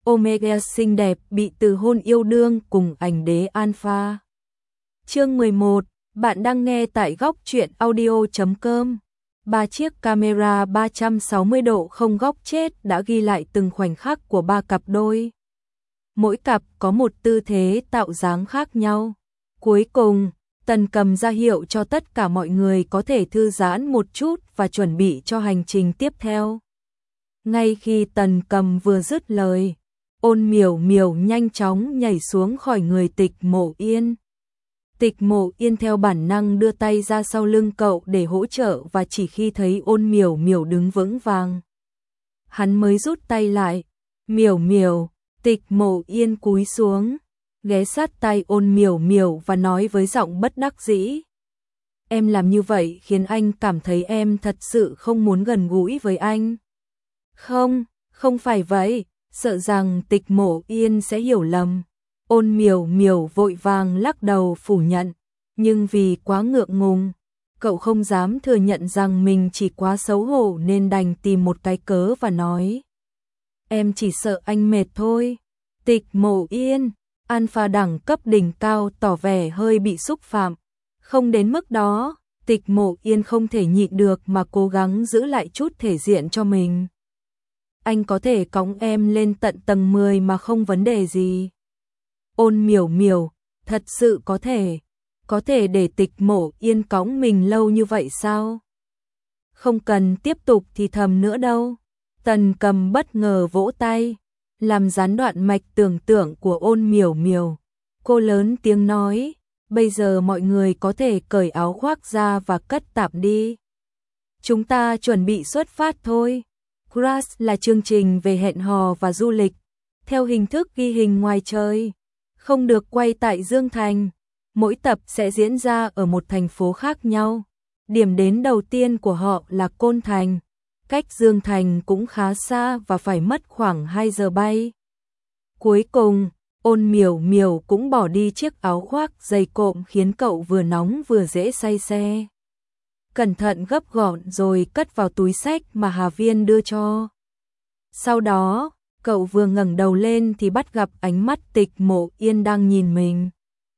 Omega xinh đẹp bị từ hôn yêu đương cùng ảnh đế Alpha. Chương 11, bạn đang nghe tại góc truyện audio.com. 3 chiếc camera 360 độ không góc chết đã ghi lại từng khoảnh khắc của 3 cặp đôi. Mỗi cặp có một tư thế tạo dáng khác nhau. Cuối cùng, Tần Cầm ra hiệu cho tất cả mọi người có thể thư giãn một chút và chuẩn bị cho hành trình tiếp theo. Ngay khi Tần Cầm vừa dứt lời, Ôn Miểu Miểu nhanh chóng nhảy xuống khỏi người Tịch Mộ Yên. Tịch Mộ Yên theo bản năng đưa tay ra sau lưng cậu để hỗ trợ và chỉ khi thấy Ôn Miểu Miểu đứng vững vàng, hắn mới rút tay lại. Miểu Miểu, Tịch Mộ Yên cúi xuống, ghé sát tay Ôn Miểu Miểu và nói với giọng bất đắc dĩ. Em làm như vậy khiến anh cảm thấy em thật sự không muốn gần gũi với anh. Không phải vậy, sợ rằng Tịch Mộ Yên sẽ hiểu lầm. Ôn Miểu Miểu vội vàng lắc đầu phủ nhận, nhưng vì quá ngượng ngùng, cậu không dám thừa nhận rằng mình chỉ quá xấu hổ nên đành tìm một cái cớ và nói. Em chỉ sợ anh mệt thôi. Tịch Mộ Yên, Alpha đẳng cấp đỉnh cao tỏ vẻ hơi bị xúc phạm. Không đến mức đó, Tịch Mộ Yên không thể nhịn được mà cố gắng giữ lại chút thể diện cho mình. Anh có thể cõng em lên tận tầng 10 mà không vấn đề gì. Ôn Miểu Miểu, thật sự có thể để Tịch Mộ Yên cõng mình lâu như vậy sao? Không cần tiếp tục thì thầm nữa đâu. Tần Cầm bất ngờ vỗ tay, làm gián đoạn mạch tưởng tượng của Ôn Miểu Miểu. Cô lớn tiếng nói, bây giờ mọi người có thể cởi áo khoác ra và cất tạp đi. Chúng ta chuẩn bị xuất phát thôi. Cruise là chương trình về hẹn hò và du lịch, theo hình thức ghi hình ngoài trời, không được quay tại Dương Thành. Mỗi tập sẽ diễn ra ở một thành phố khác nhau. Điểm đến đầu tiên của họ là Côn Thành, cách Dương Thành cũng khá xa và phải mất khoảng 2 giờ bay. Cuối cùng, Ôn Miểu Miểu cũng bỏ đi chiếc áo khoác dày cộm khiến cậu vừa nóng vừa dễ say xe. Cẩn thận gấp gọn rồi cất vào túi xách mà Hà Viên đưa cho. Sau đó, cậu vừa ngẩng đầu lên thì bắt gặp ánh mắt Tịch Mộ Yên đang nhìn mình.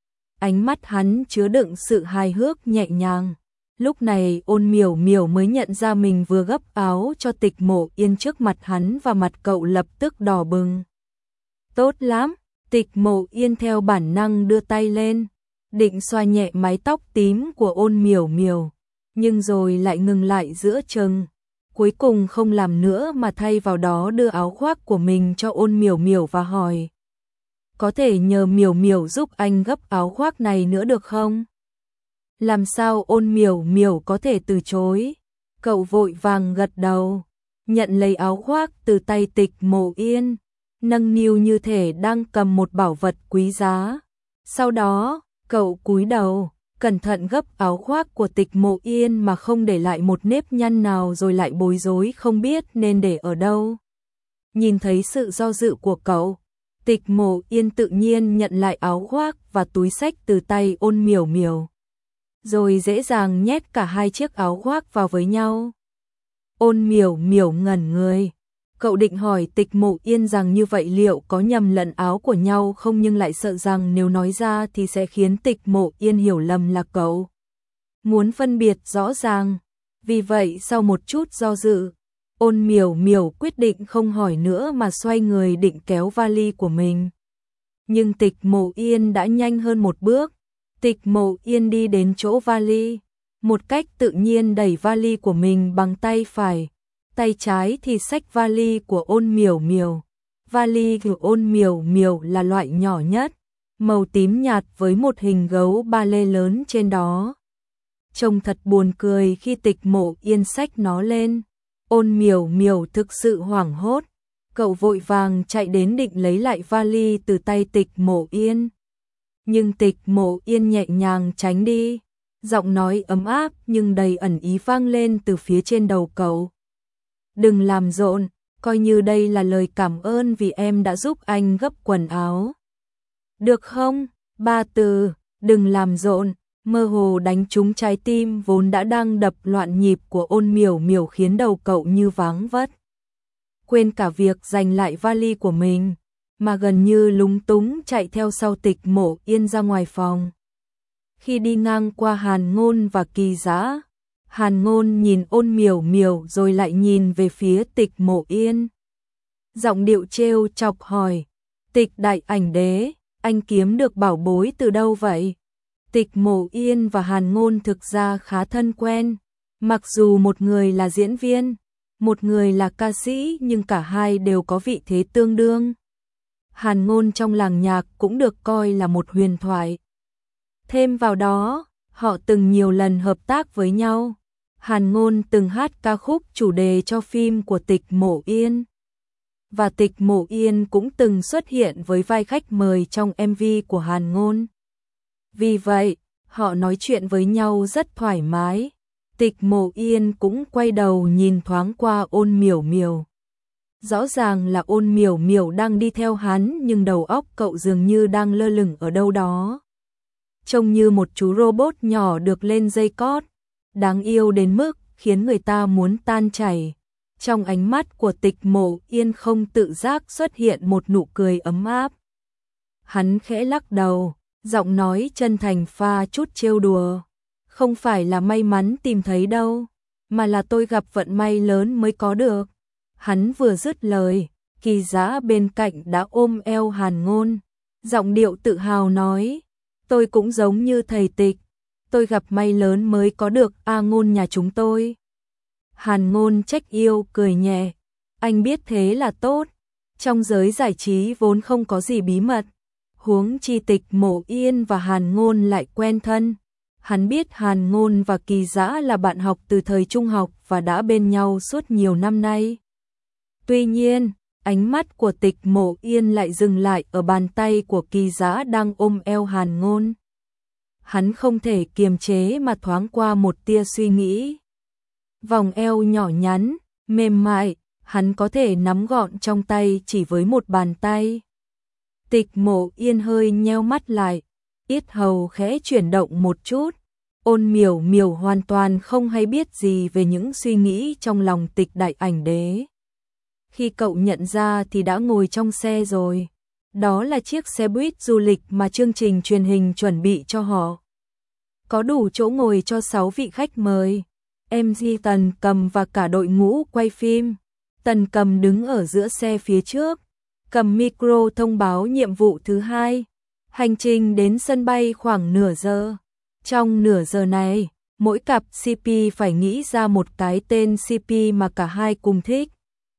Ánh mắt hắn chứa đựng sự hài hước nhẹ nhàng. Lúc này Ôn Miểu Miểu mới nhận ra mình vừa gấp áo cho Tịch Mộ Yên trước mặt hắn và mặt cậu lập tức đỏ bừng. Tốt lắm, Tịch Mộ Yên theo bản năng đưa tay lên, định xoa nhẹ mái tóc tím của Ôn Miểu Miểu, nhưng rồi lại ngừng lại giữa chừng. Cuối cùng không làm nữa mà thay vào đó đưa áo khoác của mình cho Ôn Miểu Miểu và hỏi. Có thể nhờ Miểu Miểu giúp anh gấp áo khoác này nữa được không? Làm sao Ôn Miểu Miểu có thể từ chối? Cậu vội vàng gật đầu, nhận lấy áo khoác từ tay Tịch Mộ Yên, nâng niu như thể đang cầm một bảo vật quý giá. Sau đó, cậu cúi đầu, cẩn thận gấp áo khoác của Tịch Mộ Yên mà không để lại một nếp nhăn nào, rồi lại bối rối không biết nên để ở đâu. Nhìn thấy sự do dự của cậu, Tịch Mộ Yên tự nhiên nhận lại áo khoác và túi xách từ tay Ôn Miểu Miểu, rồi dễ dàng nhét cả hai chiếc áo khoác vào với nhau. Ôn Miểu Miểu ngẩn người. Cậu định hỏi Tịch Mộ Yên rằng như vậy liệu có nhầm lẫn áo của nhau không, nhưng lại sợ rằng nếu nói ra thì sẽ khiến Tịch Mộ Yên hiểu lầm là cậu muốn phân biệt rõ ràng. Vì vậy sau một chút do dự, Ôn Miểu Miểu quyết định không hỏi nữa mà xoay người định kéo vali của mình. Nhưng Tịch Mộ Yên đã nhanh hơn một bước. Tịch Mộ Yên đi đến chỗ vali, một cách tự nhiên đẩy vali của mình bằng tay phải, tay trái thì xách vali của Ôn Miểu Miểu. Vali của Ôn Miểu Miểu là loại nhỏ nhất, màu tím nhạt với một hình gấu ba lê lớn trên đó. Trông thật buồn cười khi Tịch Mộ Yên xách nó lên. Ôn Miểu Miểu thực sự hoảng hốt, cậu vội vàng chạy đến định lấy lại vali từ tay Tịch Mộ Yên. Nhưng Tịch Mộ Yên nhẹ nhàng tránh đi, giọng nói ấm áp nhưng đầy ẩn ý vang lên từ phía trên đầu cậu. Đừng làm rộn, coi như đây là lời cảm ơn vì em đã giúp anh gấp quần áo. Được không? 3 từ, đừng làm rộn, mơ hồ đánh trúng trái tim vốn đã đang đập loạn nhịp của Ôn Miểu Miểu, khiến đầu cậu như váng vất. Quên cả việc giành lại vali của mình, mà gần như lúng túng chạy theo sau Tịch Mộ Yên ra ngoài phòng. Khi đi ngang qua Hàn Ngôn và Kỳ Dã, Hàn Ngôn nhìn Ôn Miểu Miểu rồi lại nhìn về phía Tịch Mộ Yên. Giọng điệu trêu chọc hỏi, Tịch đại ảnh đế, anh kiếm được bảo bối từ đâu vậy? Tịch Mộ Yên và Hàn Ngôn thực ra khá thân quen, mặc dù một người là diễn viên, một người là ca sĩ nhưng cả hai đều có vị thế tương đương. Hàn Ngôn trong làng nhạc cũng được coi là một huyền thoại. Thêm vào đó, họ từng nhiều lần hợp tác với nhau. Hàn Ngôn từng hát ca khúc chủ đề cho phim của Tịch Mộ Yên. Và Tịch Mộ Yên cũng từng xuất hiện với vai khách mời trong MV của Hàn Ngôn. Vì vậy, họ nói chuyện với nhau rất thoải mái. Tịch Mộ Yên cũng quay đầu nhìn thoáng qua Ôn Miểu Miểu. Rõ ràng là Ôn Miểu Miểu đang đi theo hắn nhưng đầu óc cậu dường như đang lơ lửng ở đâu đó. Trông như một chú robot nhỏ được lên dây cót, đáng yêu đến mức khiến người ta muốn tan chảy. Trong ánh mắt của Tịch Mộ Yên không tự giác xuất hiện một nụ cười ấm áp. Hắn khẽ lắc đầu, giọng nói chân thành pha chút trêu đùa. Không phải là may mắn tìm thấy đâu, mà là tôi gặp vận may lớn mới có được. Hắn vừa dứt lời, Kỳ Dã bên cạnh đã ôm eo Hàn Ngôn. Giọng điệu tự hào nói, tôi cũng giống như thầy Tịch, tôi gặp may lớn mới có được Ngôn nhà chúng tôi. Hàn Ngôn trách yêu cười nhẹ, anh biết thế là tốt, trong giới giải trí vốn không có gì bí mật, huống chi Tịch Mộ Yên và Hàn Ngôn lại quen thân. Hắn biết Hàn Ngôn và Kỳ Dã là bạn học từ thời trung học và đã bên nhau suốt nhiều năm nay. Tuy nhiên, ánh mắt của Tịch Mộ Yên lại dừng lại ở bàn tay của Kỳ Dã đang ôm eo Hàn Ngôn. Hắn không thể kiềm chế mà thoáng qua một tia suy nghĩ. Vòng eo nhỏ nhắn, mềm mại, hắn có thể nắm gọn trong tay chỉ với một bàn tay. Tịch Mộ Yên hơi nheo mắt lại, yết hầu khẽ chuyển động một chút. Ôn Miểu Miểu hoàn toàn không hay biết gì về những suy nghĩ trong lòng Tịch đại ảnh đế. Khi cậu nhận ra thì đã ngồi trong xe rồi. Đó là chiếc xe buýt du lịch mà chương trình truyền hình chuẩn bị cho họ. Có đủ chỗ ngồi cho 6 vị khách mời. MC Tần Cầm và cả đội ngũ quay phim. Tần Cầm đứng ở giữa xe phía trước, cầm micro thông báo nhiệm vụ thứ 2. Hành trình đến sân bay khoảng nửa giờ. Trong nửa giờ này, mỗi cặp CP phải nghĩ ra một cái tên CP mà cả hai cùng thích.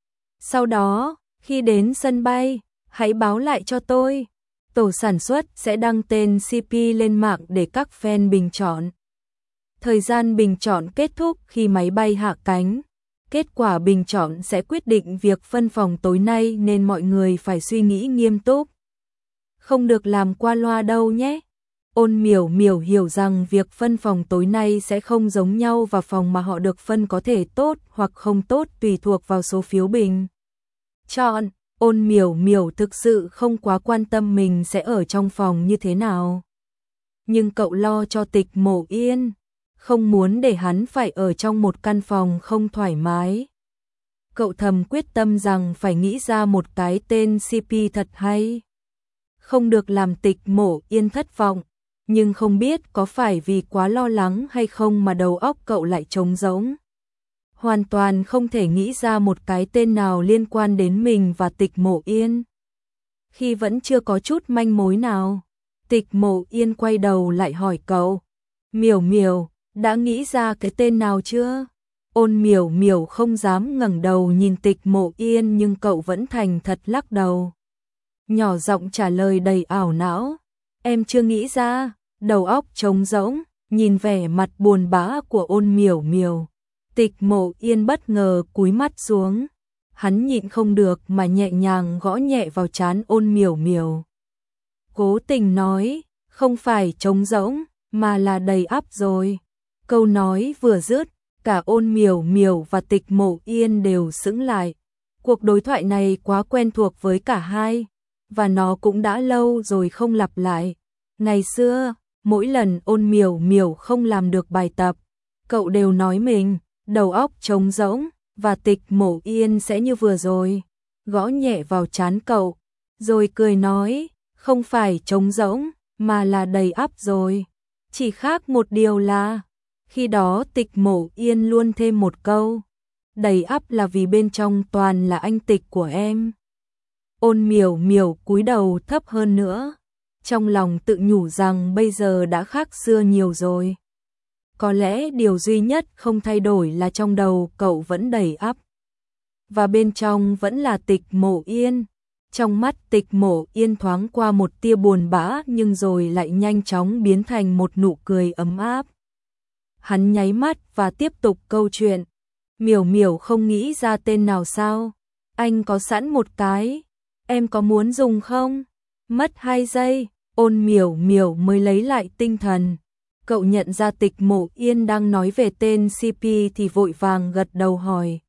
Sau đó, khi đến sân bay, hãy báo lại cho tôi. Tổ sản xuất sẽ đăng tên CP lên mạng để các fan bình chọn. Thời gian bình chọn kết thúc khi máy bay hạ cánh. Kết quả bình chọn sẽ quyết định việc phân phòng tối nay nên mọi người phải suy nghĩ nghiêm túc. Không được làm qua loa đâu nhé. Ôn Miểu Miểu hiểu rằng việc phân phòng tối nay sẽ không giống nhau và phòng mà họ được phân có thể tốt hoặc không tốt tùy thuộc vào số phiếu bình chọn. Ôn Miểu Miểu thực sự không quá quan tâm mình sẽ ở trong phòng như thế nào. Nhưng cậu lo cho Tịch Mộ Yên, không muốn để hắn phải ở trong một căn phòng không thoải mái. Cậu thầm quyết tâm rằng phải nghĩ ra một cái tên CP thật hay. Không được làm Tịch Mộ Yên thất vọng, nhưng không biết có phải vì quá lo lắng hay không mà đầu óc cậu lại trống rỗng. Hoàn toàn không thể nghĩ ra một cái tên nào liên quan đến mình và Tịch Mộ Yên. Khi vẫn chưa có chút manh mối nào, Tịch Mộ Yên quay đầu lại hỏi cậu, Miểu Miểu, đã nghĩ ra cái tên nào chưa? Ôn Miểu Miểu không dám ngẩng đầu nhìn Tịch Mộ Yên nhưng cậu vẫn thành thật lắc đầu. Nhỏ giọng trả lời đầy ảo não, em chưa nghĩ ra, đầu óc trống rỗng. Nhìn vẻ mặt buồn bã của Ôn Miểu Miểu, Tịch Mộ Yên bất ngờ cúi mắt xuống. Hắn nhịn không được mà nhẹ nhàng gõ nhẹ vào trán Ôn Miểu Miểu. Cố tình nói, không phải trống rỗng, mà là đầy ắp rồi. Câu nói vừa dứt, cả Ôn Miểu Miểu và Tịch Mộ Yên đều sững lại. Cuộc đối thoại này quá quen thuộc với cả hai, và nó cũng đã lâu rồi không lặp lại. Ngày xưa, mỗi lần Ôn Miểu Miểu không làm được bài tập, cậu đều nói mình đầu óc trống rỗng, và Tịch Mộ Yên sẽ như vừa rồi, gõ nhẹ vào trán cậu, rồi cười nói, không phải trống rỗng, mà là đầy ắp rồi. Chỉ khác một điều là, khi đó Tịch Mộ Yên luôn thêm một câu, đầy ắp là vì bên trong toàn là anh Tịch của em. Ôn Miểu Miểu cúi đầu thấp hơn nữa, trong lòng tự nhủ rằng bây giờ đã khác xưa nhiều rồi. Có lẽ điều duy nhất không thay đổi là trong đầu cậu vẫn đầy ắp, và bên trong vẫn là Tịch Mộ Yên. Trong mắt Tịch Mộ Yên thoáng qua một tia buồn bã nhưng rồi lại nhanh chóng biến thành một nụ cười ấm áp. Hắn nháy mắt và tiếp tục câu chuyện. Miểu Miểu không nghĩ ra tên nào sao? Anh có sẵn một cái, em có muốn dùng không? Mất 2 giây, Ôn Miểu Miểu mới lấy lại tinh thần. Cậu nhận ra Tịch Mộ Yên đang nói về tên CP thì vội vàng gật đầu hỏi.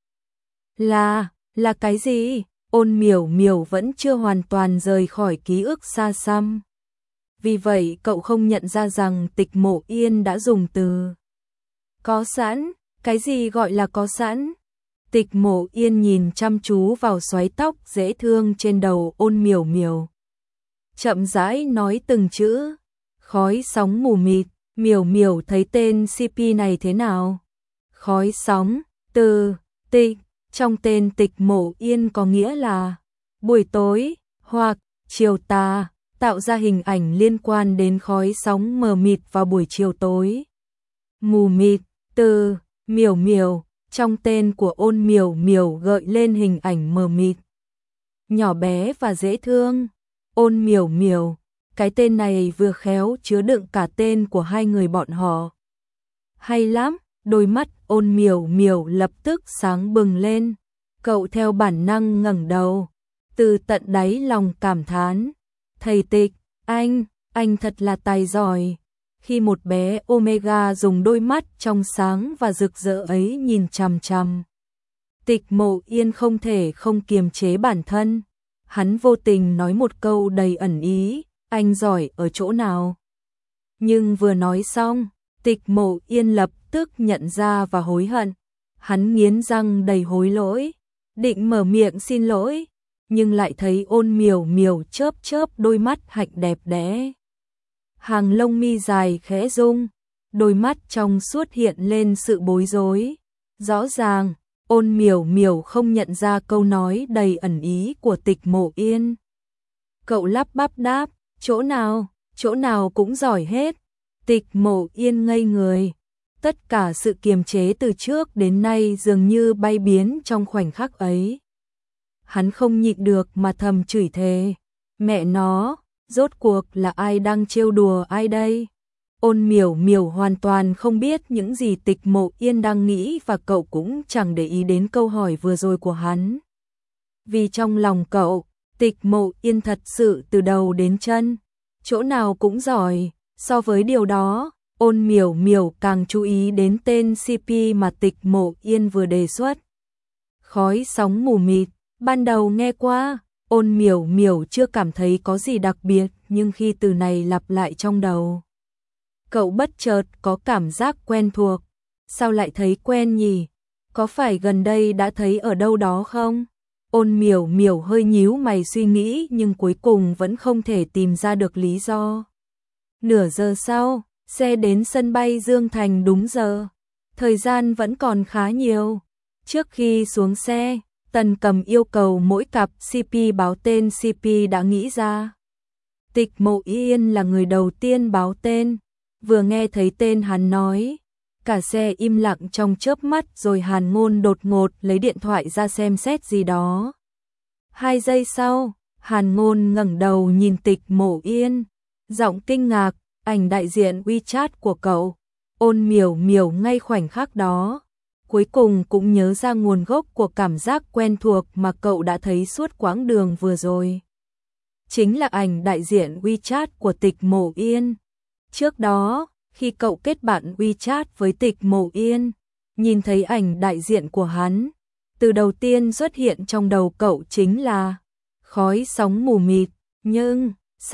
Là cái gì? Ôn Miểu Miểu vẫn chưa hoàn toàn rời khỏi ký ức xa xăm. Vì vậy cậu không nhận ra rằng Tịch Mộ Yên đã dùng từ có sẵn. Cái gì gọi là có sẵn? Tịch Mộ Yên nhìn chăm chú vào xoáy tóc dễ thương trên đầu Ôn Miểu Miểu. Chậm rãi nói từng chữ. Khói sóng mù mịt. Miểu Miểu thấy tên CP này thế nào? Khói sóng, từ, tịch. Trong tên Tịch Mộ Yên có nghĩa là buổi tối hoặc chiều tà, tạo ra hình ảnh liên quan đến khói sóng mờ mịt vào buổi chiều tối. Mù mịt, từ Miểu Miểu, trong tên của Ôn Miểu Miểu gợi lên hình ảnh mờ mịt, nhỏ bé và dễ thương. Ôn Miểu Miểu, cái tên này vừa khéo chứa đựng cả tên của hai người bọn họ. Hay lắm. Đôi mắt Ôn Miểu Miểu lập tức sáng bừng lên. Cậu theo bản năng ngẩng đầu, từ tận đáy lòng cảm thán. Thầy Tịch, anh thật là tài giỏi. Khi một bé Omega dùng đôi mắt trong sáng và rực rỡ ấy nhìn chằm chằm Tịch Mộ Yên không thể không kiềm chế bản thân. Hắn vô tình nói một câu đầy ẩn ý, anh giỏi ở chỗ nào? Nhưng vừa nói xong, Tịch Mộ Yên lập tức nhận ra và hối hận. Hắn nghiến răng đầy hối lỗi, định mở miệng xin lỗi, nhưng lại thấy Ôn Miểu Miểu chớp chớp đôi mắt hạnh đẹp đẽ. Hàng lông mi dài khẽ rung, đôi mắt trong suốt hiện lên sự bối rối. Rõ ràng, Ôn Miểu Miểu không nhận ra câu nói đầy ẩn ý của Tịch Mộ Yên. Cậu lắp bắp đáp, chỗ nào cũng giỏi hết. Tịch Mộ Yên ngây người. Tất cả sự kiềm chế từ trước đến nay dường như bay biến trong khoảnh khắc ấy. Hắn không nhịn được mà thầm chửi thề. Mẹ nó, rốt cuộc là ai đang trêu đùa ai đây? Ôn Miểu Miểu hoàn toàn không biết những gì Tịch Mộ Yên đang nghĩ và cậu cũng chẳng để ý đến câu hỏi vừa rồi của hắn. Vì trong lòng cậu, Tịch Mộ Yên thật sự từ đầu đến chân, chỗ nào cũng giỏi. So với điều đó, Ôn Miểu Miểu càng chú ý đến tên CP mà Tịch Mộ Yên vừa đề xuất. Khói sóng mù mịt, ban đầu nghe qua, Ôn Miểu Miểu chưa cảm thấy có gì đặc biệt, nhưng khi từ này lặp lại trong đầu, cậu bất chợt có cảm giác quen thuộc. Sao lại thấy quen nhỉ? Có phải gần đây đã thấy ở đâu đó không? Ôn Miểu Miểu hơi nhíu mày suy nghĩ nhưng cuối cùng vẫn không thể tìm ra được lý do. Nửa giờ sau, xe đến sân bay Dương Thành đúng giờ. Thời gian vẫn còn khá nhiều. Trước khi xuống xe, Tần Cầm yêu cầu mỗi cặp CP báo tên CP đã nghĩ ra. Tịch Mộ Yên là người đầu tiên báo tên. Vừa nghe thấy tên hắn nói, cả xe im lặng trong chớp mắt rồi Hàn Ngôn đột ngột lấy điện thoại ra xem xét gì đó. 2 giây sau, Hàn Ngôn ngẩng đầu nhìn Tịch Mộ Yên, giọng kinh ngạc, ảnh đại diện WeChat của cậu. Ôn Miểu Miểu ngay khoảnh khắc đó, cuối cùng cũng nhớ ra nguồn gốc của cảm giác quen thuộc mà cậu đã thấy suốt quãng đường vừa rồi. Chính là ảnh đại diện WeChat của Tịch Mộ Yên. Trước đó, khi cậu kết bạn WeChat với Tịch Mộ Yên, nhìn thấy ảnh đại diện của hắn, từ đầu tiên xuất hiện trong đầu cậu chính là khói sóng mù mịt, nhưng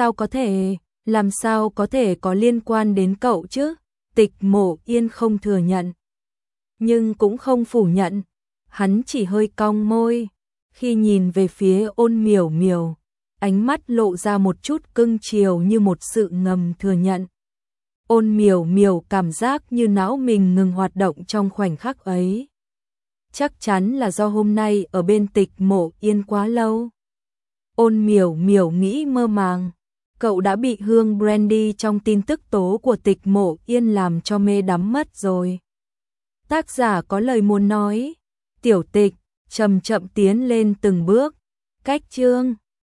làm sao có thể có liên quan đến cậu chứ? Tịch Mộ Yên không thừa nhận, nhưng cũng không phủ nhận, hắn chỉ hơi cong môi. Khi nhìn về phía Ôn Miểu Miểu, ánh mắt lộ ra một chút cưng chiều như một sự ngầm thừa nhận. Ôn Miểu Miểu cảm giác như não mình ngừng hoạt động trong khoảnh khắc ấy. Chắc chắn là do hôm nay ở bên Tịch Mộ Yên quá lâu. Ôn Miểu Miểu nghĩ mơ màng. Cậu đã bị hương brandy trong tin tức tố của Tịch Mộ Yên làm cho mê đắm mất rồi. Tác giả có lời muốn nói. Tiểu Tịch chậm chậm tiến lên từng bước. Cách chương